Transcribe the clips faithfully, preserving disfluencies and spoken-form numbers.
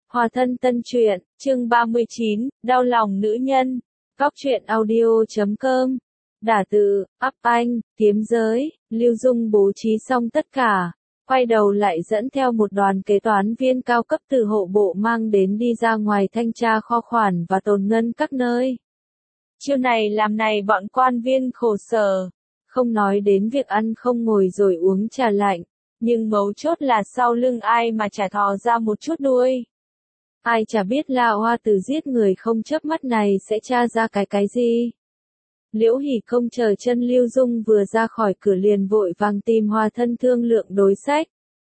Hòa thân tân truyện, chương ba mươi chín, đau lòng nữ nhân. Góc truyện audio chấm com. Đả từ, ắp anh, kiếm giới, Lưu Dung bố trí xong tất cả. Quay đầu lại dẫn theo một đoàn kế toán viên cao cấp từ hộ bộ mang đến đi ra ngoài thanh tra kho khoản và tồn ngân các nơi. Chiêu này làm này bọn quan viên khổ sở. Không nói đến việc ăn không ngồi rồi uống trà lạnh. Nhưng mấu chốt là sau lưng ai mà chả thò ra một chút đuôi. Ai chả biết là Hoa Tử giết người không chớp mắt này sẽ tra ra cái cái gì. Liễu Hỷ không chờ chân Lưu Dung vừa ra khỏi cửa liền vội vàng tìm Hòa thân thương lượng đối sách.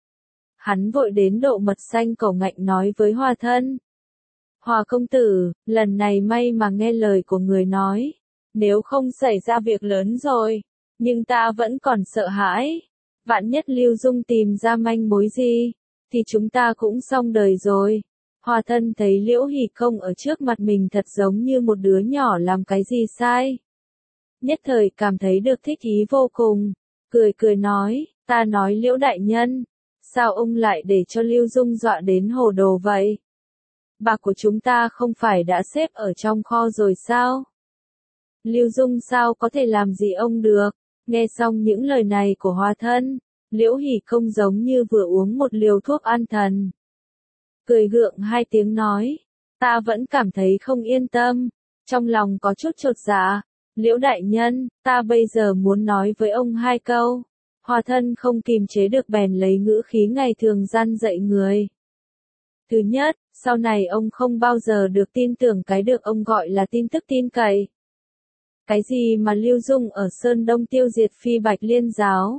Hắn vội đến độ mật xanh cổ ngạnh nói với Hòa thân. Hòa công tử, lần này may mà nghe lời của người nói. Nếu không xảy ra việc lớn rồi, nhưng ta vẫn còn sợ hãi. Vạn nhất Lưu Dung tìm ra manh mối gì, thì chúng ta cũng xong đời rồi. Hòa thân thấy Liễu Hỷ không ở trước mặt mình thật giống như một đứa nhỏ làm cái gì sai. Nhất thời cảm thấy được thích ý vô cùng, cười cười nói, ta nói Liễu đại nhân, sao ông lại để cho Lưu Dung dọa đến hồ đồ vậy? Bạc của chúng ta không phải đã xếp ở trong kho rồi sao? Lưu Dung sao có thể làm gì ông được? Nghe xong những lời này của Hòa thân, Liễu Hỷ không giống như vừa uống một liều thuốc an thần. Cười gượng hai tiếng nói, ta vẫn cảm thấy không yên tâm, trong lòng có chút chột dạ. Liễu đại nhân, ta bây giờ muốn nói với ông hai câu. Hòa thân không kìm chế được bèn lấy ngữ khí ngày thường gian dạy người. Thứ nhất, sau này ông không bao giờ được tin tưởng cái được ông gọi là tin tức tin cậy. Cái gì mà Lưu Dung ở Sơn Đông tiêu diệt Phi Bạch Liên giáo?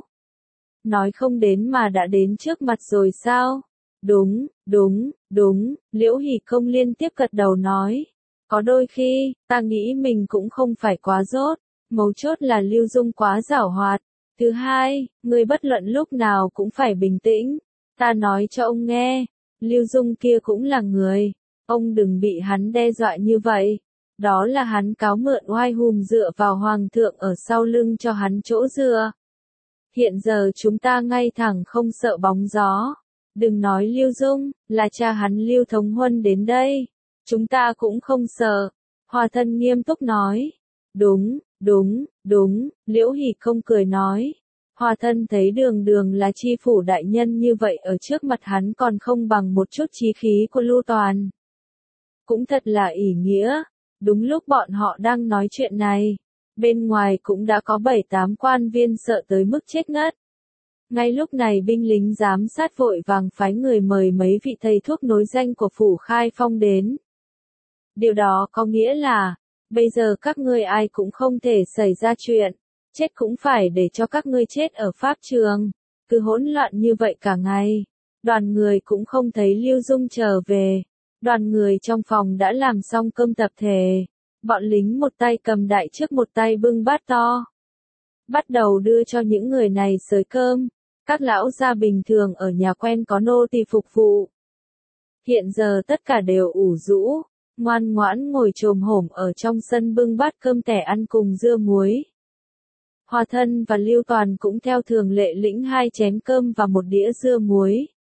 Nói không đến mà đã đến trước mặt rồi sao? Đúng, đúng, đúng, Liễu Hỷ không liên tiếp gật đầu nói. Có đôi khi, ta nghĩ mình cũng không phải quá dốt, mấu chốt là Lưu Dung quá giảo hoạt. Thứ hai, người bất luận lúc nào cũng phải bình tĩnh. Ta nói cho ông nghe, Lưu Dung kia cũng là người, ông đừng bị hắn đe dọa như vậy. Đó là hắn cáo mượn oai hùm dựa vào hoàng thượng ở sau lưng cho hắn chỗ dựa. Hiện giờ chúng ta ngay thẳng không sợ bóng gió. Đừng nói Lưu Dung, là cha hắn Lưu Thống Huân đến đây. Chúng ta cũng không sợ. Hòa thân nghiêm túc nói. Đúng, đúng, đúng, Liễu Hỷ không cười nói. Hòa thân thấy đường đường là chi phủ đại nhân như vậy ở trước mặt hắn còn không bằng một chút chí khí của Lưu Toàn. Cũng thật là ỷ nghĩa. Đúng lúc bọn họ đang nói chuyện này, bên ngoài cũng đã có bảy tám quan viên sợ tới mức chết ngất. Ngay lúc này binh lính giám sát vội vàng phái người mời mấy vị thầy thuốc nối danh của phủ Khai Phong đến. Điều đó có nghĩa là, bây giờ các ngươi ai cũng không thể xảy ra chuyện, chết cũng phải để cho các ngươi chết ở pháp trường. Cứ hỗn loạn như vậy cả ngày, đoàn người cũng không thấy Lưu Dung trở về. Đoàn người trong phòng đã làm xong cơm tập thể, bọn lính một tay cầm đại trước một tay bưng bát to. Bắt đầu đưa cho những người này xới cơm, các lão gia bình thường ở nhà quen có nô tỳ phục vụ. Hiện giờ tất cả đều ủ rũ, ngoan ngoãn ngồi chồm hổm ở trong sân bưng bát cơm tẻ ăn cùng dưa muối. Hòa thân và Lưu Toàn cũng theo thường lệ lĩnh hai chén cơm và một đĩa dưa muối.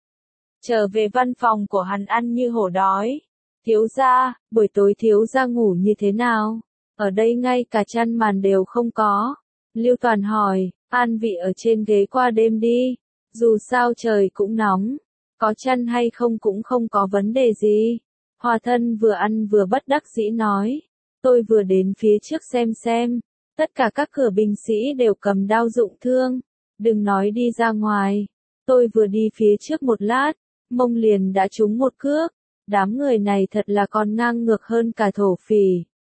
Trở về văn phòng của hắn ăn như hổ đói. Thiếu gia, buổi tối thiếu gia ngủ như thế nào? Ở đây ngay cả chăn màn đều không có. Lưu Toàn hỏi, an vị ở trên ghế qua đêm đi. Dù sao trời cũng nóng. Có chăn hay không cũng không có vấn đề gì. Hòa thân vừa ăn vừa bất đắc dĩ nói. Tôi vừa đến phía trước xem xem. Tất cả các cửa binh sĩ đều cầm đao dụng thương. Đừng nói đi ra ngoài. Tôi vừa đi phía trước một lát. Mông liền đã trúng một cước, đám người này thật là còn ngang ngược hơn cả thổ phỉ.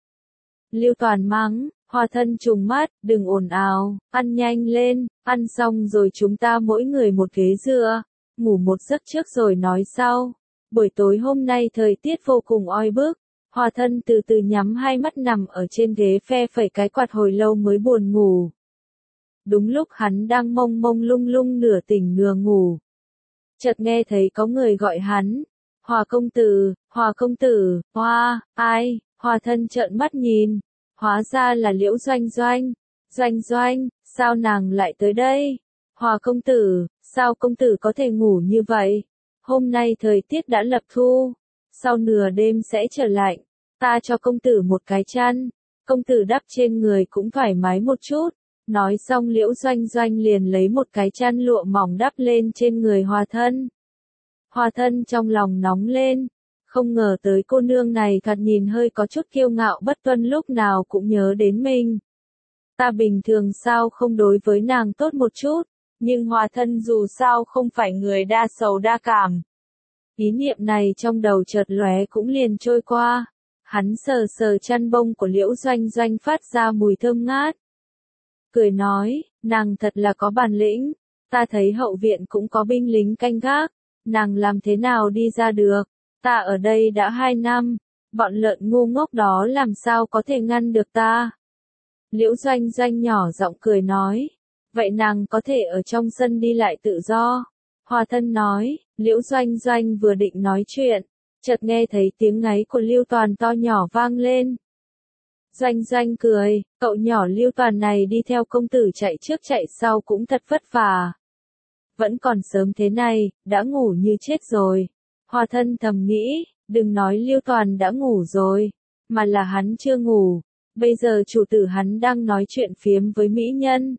Lưu Toàn mắng, Hòa thân trùng mắt, đừng ồn ào, ăn nhanh lên, ăn xong rồi chúng ta mỗi người một ghế dựa, ngủ một giấc trước rồi nói sau. Buổi tối hôm nay thời tiết vô cùng oi bức, Hòa thân từ từ nhắm hai mắt nằm ở trên ghế phe phẩy cái quạt hồi lâu mới buồn ngủ. Đúng lúc hắn đang mông mông lung lung nửa tỉnh nửa ngủ. Chợt nghe thấy có người gọi hắn, Hòa công tử, Hòa công tử, Hoa, ai? Hòa thân trợn mắt nhìn, hóa ra là Liễu Doanh Doanh. Doanh Doanh, sao nàng lại tới đây? Hòa công tử, sao công tử có thể ngủ như vậy? Hôm nay thời tiết đã lập thu, sau nửa đêm sẽ trở lạnh, ta cho công tử một cái chăn, công tử đắp trên người cũng thoải mái một chút. Nói xong Liễu Doanh Doanh liền lấy một cái chăn lụa mỏng đắp lên trên người Hòa Thân. Hòa Thân trong lòng nóng lên, không ngờ tới cô nương này thoạt nhìn hơi có chút kiêu ngạo bất tuân, lúc nào cũng nhớ đến mình. Ta bình thường sao không đối với nàng tốt một chút, nhưng Hòa Thân dù sao không phải người đa sầu đa cảm. Ý niệm này trong đầu chợt lóe cũng liền trôi qua, hắn sờ sờ chăn bông của Liễu Doanh Doanh phát ra mùi thơm ngát. Cười nói, nàng thật là có bản lĩnh, ta thấy hậu viện cũng có binh lính canh gác, nàng làm thế nào đi ra được, ta ở đây đã hai năm, bọn lợn ngu ngốc đó làm sao có thể ngăn được ta. Liễu Doanh Doanh nhỏ giọng cười nói, vậy nàng có thể ở trong sân đi lại tự do. Hòa Thân nói, Liễu Doanh Doanh vừa định nói chuyện, chợt nghe thấy tiếng ngáy của Lưu Toàn to nhỏ vang lên. Doanh Doanh cười, cậu nhỏ Lưu Toàn này đi theo công tử chạy trước chạy sau cũng thật vất vả. Vẫn còn sớm thế này, đã ngủ như chết rồi. Hòa Thân thầm nghĩ, đừng nói Lưu Toàn đã ngủ rồi, mà là hắn chưa ngủ. Bây giờ chủ tử hắn đang nói chuyện phiếm với mỹ nhân.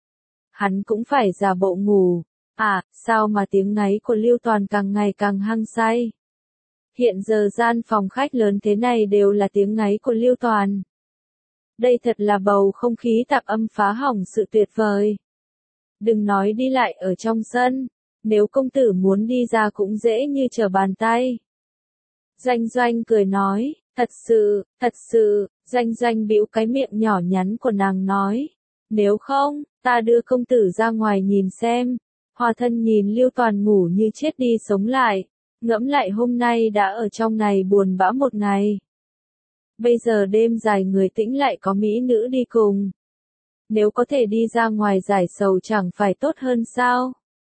Hắn cũng phải giả bộ ngủ. À, sao mà tiếng ngáy của Lưu Toàn càng ngày càng hăng say. Hiện giờ gian phòng khách lớn thế này đều là tiếng ngáy của Lưu Toàn. Đây thật là bầu không khí tạp âm phá hỏng sự tuyệt vời. Đừng nói đi lại ở trong sân, nếu công tử muốn đi ra cũng dễ như trở bàn tay. Doanh Doanh cười nói, thật sự, thật sự, Doanh Doanh bĩu cái miệng nhỏ nhắn của nàng nói, nếu không, ta đưa công tử ra ngoài nhìn xem. Hòa Thân nhìn Lưu Toàn ngủ như chết đi sống lại, ngẫm lại hôm nay đã ở trong này buồn bã một ngày. Bây giờ đêm dài người tĩnh lại có mỹ nữ đi cùng. Nếu có thể đi ra ngoài giải sầu chẳng phải tốt hơn sao?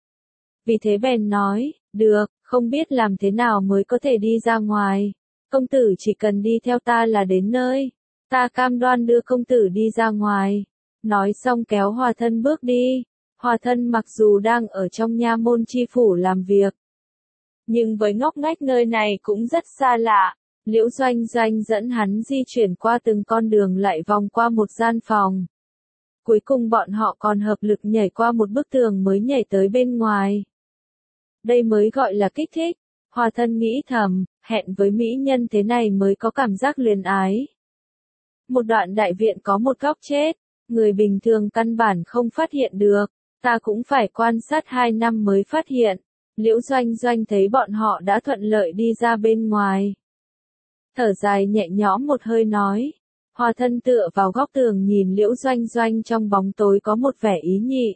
Vì thế bèn nói, được, không biết làm thế nào mới có thể đi ra ngoài. Công tử chỉ cần đi theo ta là đến nơi. Ta cam đoan đưa công tử đi ra ngoài. Nói xong kéo Hòa Thân bước đi. Hòa Thân mặc dù đang ở trong nha môn chi phủ làm việc, nhưng với ngóc ngách nơi này cũng rất xa lạ. Liễu Doanh Doanh dẫn hắn di chuyển qua từng con đường lại vòng qua một gian phòng. Cuối cùng bọn họ còn hợp lực nhảy qua một bức tường mới nhảy tới bên ngoài. Đây mới gọi là kích thích. Hòa Thân nghĩ thầm, hẹn với mỹ nhân thế này mới có cảm giác luyến ái. Một đoạn đại viện có một góc chết, người bình thường căn bản không phát hiện được, ta cũng phải quan sát hai năm mới phát hiện. Liễu Doanh Doanh thấy bọn họ đã thuận lợi đi ra bên ngoài. Thở dài nhẹ nhõm một hơi nói. Hòa Thân tựa vào góc tường nhìn Liễu Doanh Doanh trong bóng tối có một vẻ ý nhị.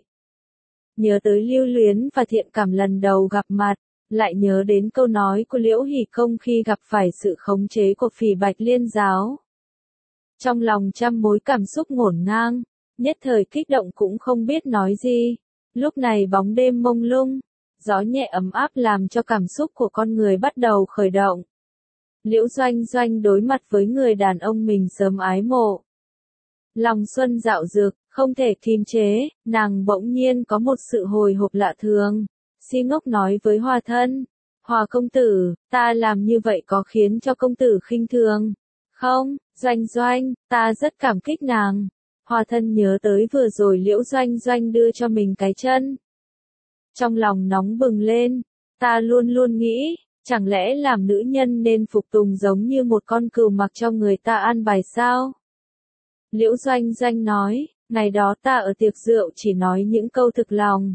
Nhớ tới lưu luyến và thiện cảm lần đầu gặp mặt, lại nhớ đến câu nói của Liễu Hỷ Công khi gặp phải sự khống chế của Phỉ Bạch Liên giáo. Trong lòng trăm mối cảm xúc ngổn ngang, nhất thời kích động cũng không biết nói gì. Lúc này bóng đêm mông lung, gió nhẹ ấm áp làm cho cảm xúc của con người bắt đầu khởi động. Liễu Doanh Doanh đối mặt với người đàn ông mình sớm ái mộ. Lòng xuân dạo dực, không thể kìm chế, nàng bỗng nhiên có một sự hồi hộp lạ thường. Si ngốc nói với Hòa Thân, Hòa công tử, ta làm như vậy có khiến cho công tử khinh thường? Không, Doanh Doanh, ta rất cảm kích nàng. Hòa Thân nhớ tới vừa rồi Liễu Doanh Doanh đưa cho mình cái chân. Trong lòng nóng bừng lên, ta luôn luôn nghĩ, chẳng lẽ làm nữ nhân nên phục tùng giống như một con cừu mặc cho người ta an bài sao? Liễu Doanh Doanh nói, ngày đó ta ở tiệc rượu chỉ nói những câu thực lòng.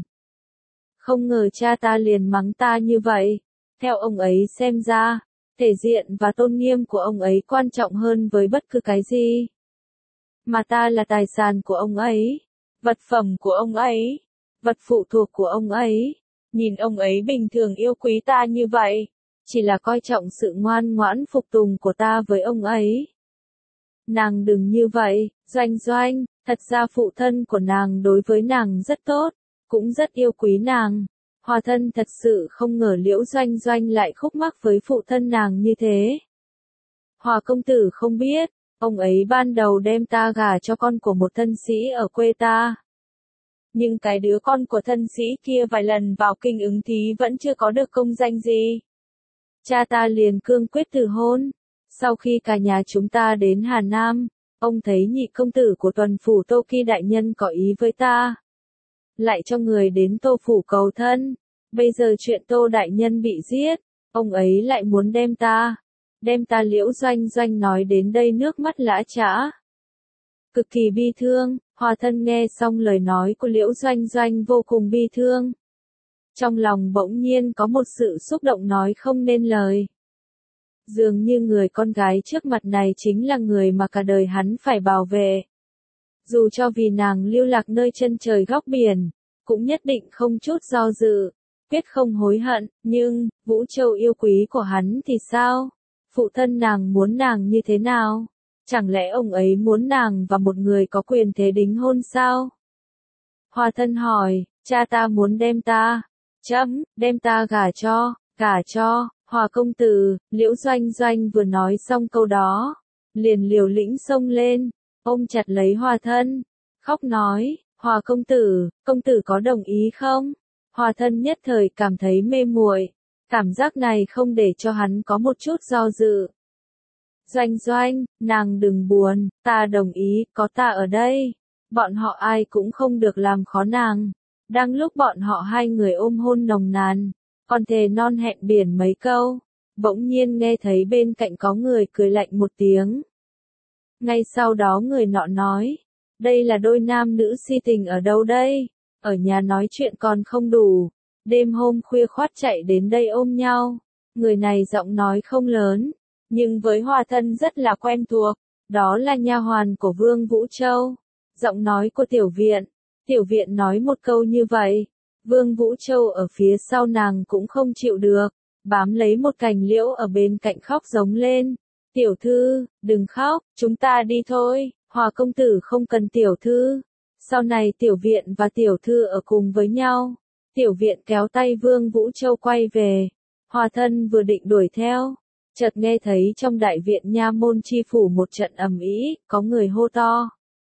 Không ngờ cha ta liền mắng ta như vậy. Theo ông ấy xem ra, thể diện và tôn nghiêm của ông ấy quan trọng hơn với bất cứ cái gì. Mà ta là tài sản của ông ấy, vật phẩm của ông ấy, vật phụ thuộc của ông ấy. Nhìn ông ấy bình thường yêu quý ta như vậy, chỉ là coi trọng sự ngoan ngoãn phục tùng của ta với ông ấy. Nàng đừng như vậy, Doanh Doanh, thật ra phụ thân của nàng đối với nàng rất tốt, cũng rất yêu quý nàng. Hòa Thân thật sự không ngờ Liễu Doanh Doanh lại khúc mắc với phụ thân nàng như thế. Hòa công tử không biết, ông ấy ban đầu đem ta gả cho con của một thân sĩ ở quê ta. Nhưng cái đứa con của thân sĩ kia vài lần vào kinh ứng thí vẫn chưa có được công danh gì. cha ta liền cương quyết từ hôn. Sau khi cả nhà chúng ta đến Hà Nam, ông thấy nhị công tử của tuần phủ Tô Kỳ đại nhân có ý với ta. Lại cho người đến Tô phủ cầu thân. Bây giờ chuyện Tô đại nhân bị giết, ông ấy lại muốn đem ta. Đem ta Liễu Doanh Doanh nói đến đây nước mắt lã chã. Cực kỳ bi thương, Hòa Thân nghe xong lời nói của Liễu Doanh Doanh vô cùng bi thương. Trong lòng bỗng nhiên có một sự xúc động nói không nên lời. Dường như người con gái trước mặt này chính là người mà cả đời hắn phải bảo vệ. Dù cho vì nàng lưu lạc nơi chân trời góc biển, cũng nhất định không chút do dự, quyết không hối hận, nhưng, Vũ Châu yêu quý của hắn thì sao? Phụ thân nàng muốn nàng như thế nào? Chẳng lẽ ông ấy muốn nàng và một người có quyền thế đính hôn sao? Hòa Thân hỏi, cha ta muốn đem ta, chấm, đem ta gả cho, gả cho, Hòa công tử. Liễu Doanh Doanh vừa nói xong câu đó, liền liều lĩnh xông lên, ôm chặt lấy Hòa Thân, khóc nói, Hòa công tử, công tử có đồng ý không? Hòa Thân nhất thời cảm thấy mê muội, cảm giác này không để cho hắn có một chút do dự. Doanh Doanh, nàng đừng buồn, ta đồng ý, có ta ở đây. Bọn họ ai cũng không được làm khó nàng. Đang lúc bọn họ hai người ôm hôn nồng nàn, còn thề non hẹn biển mấy câu, bỗng nhiên nghe thấy bên cạnh có người cười lạnh một tiếng. Ngay sau đó người nọ nói, đây là đôi nam nữ si tình ở đâu đây? Ở nhà nói chuyện còn không đủ, đêm hôm khuya khoắt chạy đến đây ôm nhau. Người này giọng nói không lớn, nhưng với Hòa Thân rất là quen thuộc, đó là nha hoàn của Vương Vũ Châu. Giọng nói của Tiểu Viện, Tiểu Viện nói một câu như vậy, Vương Vũ Châu ở phía sau nàng cũng không chịu được, bám lấy một cành liễu ở bên cạnh khóc giống lên. Tiểu thư, đừng khóc, chúng ta đi thôi, Hòa công tử không cần tiểu thư. Sau này Tiểu Viện và tiểu thư ở cùng với nhau. Tiểu Viện kéo tay Vương Vũ Châu quay về. Hòa Thân vừa định đuổi theo, chợt nghe thấy trong đại viện nha môn chi phủ một trận ầm ĩ, có người hô to.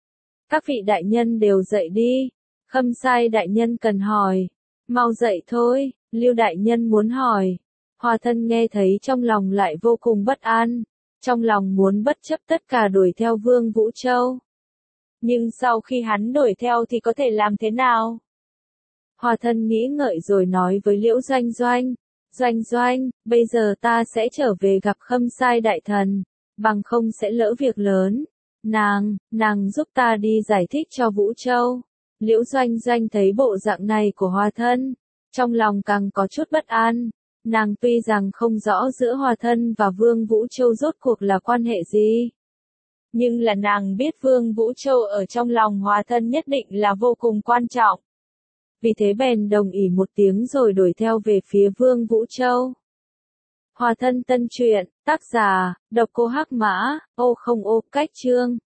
Các vị đại nhân đều dậy đi, Khâm Sai đại nhân cần hỏi, mau dậy thôi, Lưu đại nhân muốn hỏi. Hòa Thân nghe thấy trong lòng lại vô cùng bất an, trong lòng muốn bất chấp tất cả đuổi theo Vương Vũ Châu. Nhưng sau khi hắn đuổi theo thì có thể làm thế nào? Hòa Thân nghĩ ngợi rồi nói với Liễu Doanh Doanh, Doanh Doanh, bây giờ ta sẽ trở về gặp Khâm Sai đại thần, bằng không sẽ lỡ việc lớn. Nàng, nàng giúp ta đi giải thích cho Vũ Châu. Liễu Doanh Doanh thấy bộ dạng này của Hòa Thân, trong lòng càng có chút bất an. Nàng tuy rằng không rõ giữa Hòa Thân và Vương Vũ Châu rốt cuộc là quan hệ gì, nhưng là nàng biết Vương Vũ Châu ở trong lòng Hòa Thân nhất định là vô cùng quan trọng. Vì thế bèn đồng ý một tiếng rồi đuổi theo về phía Vương Vũ Châu. Hòa Thân tân truyện, tác giả, độc cô Hắc Mã, ô không ô, cách chương.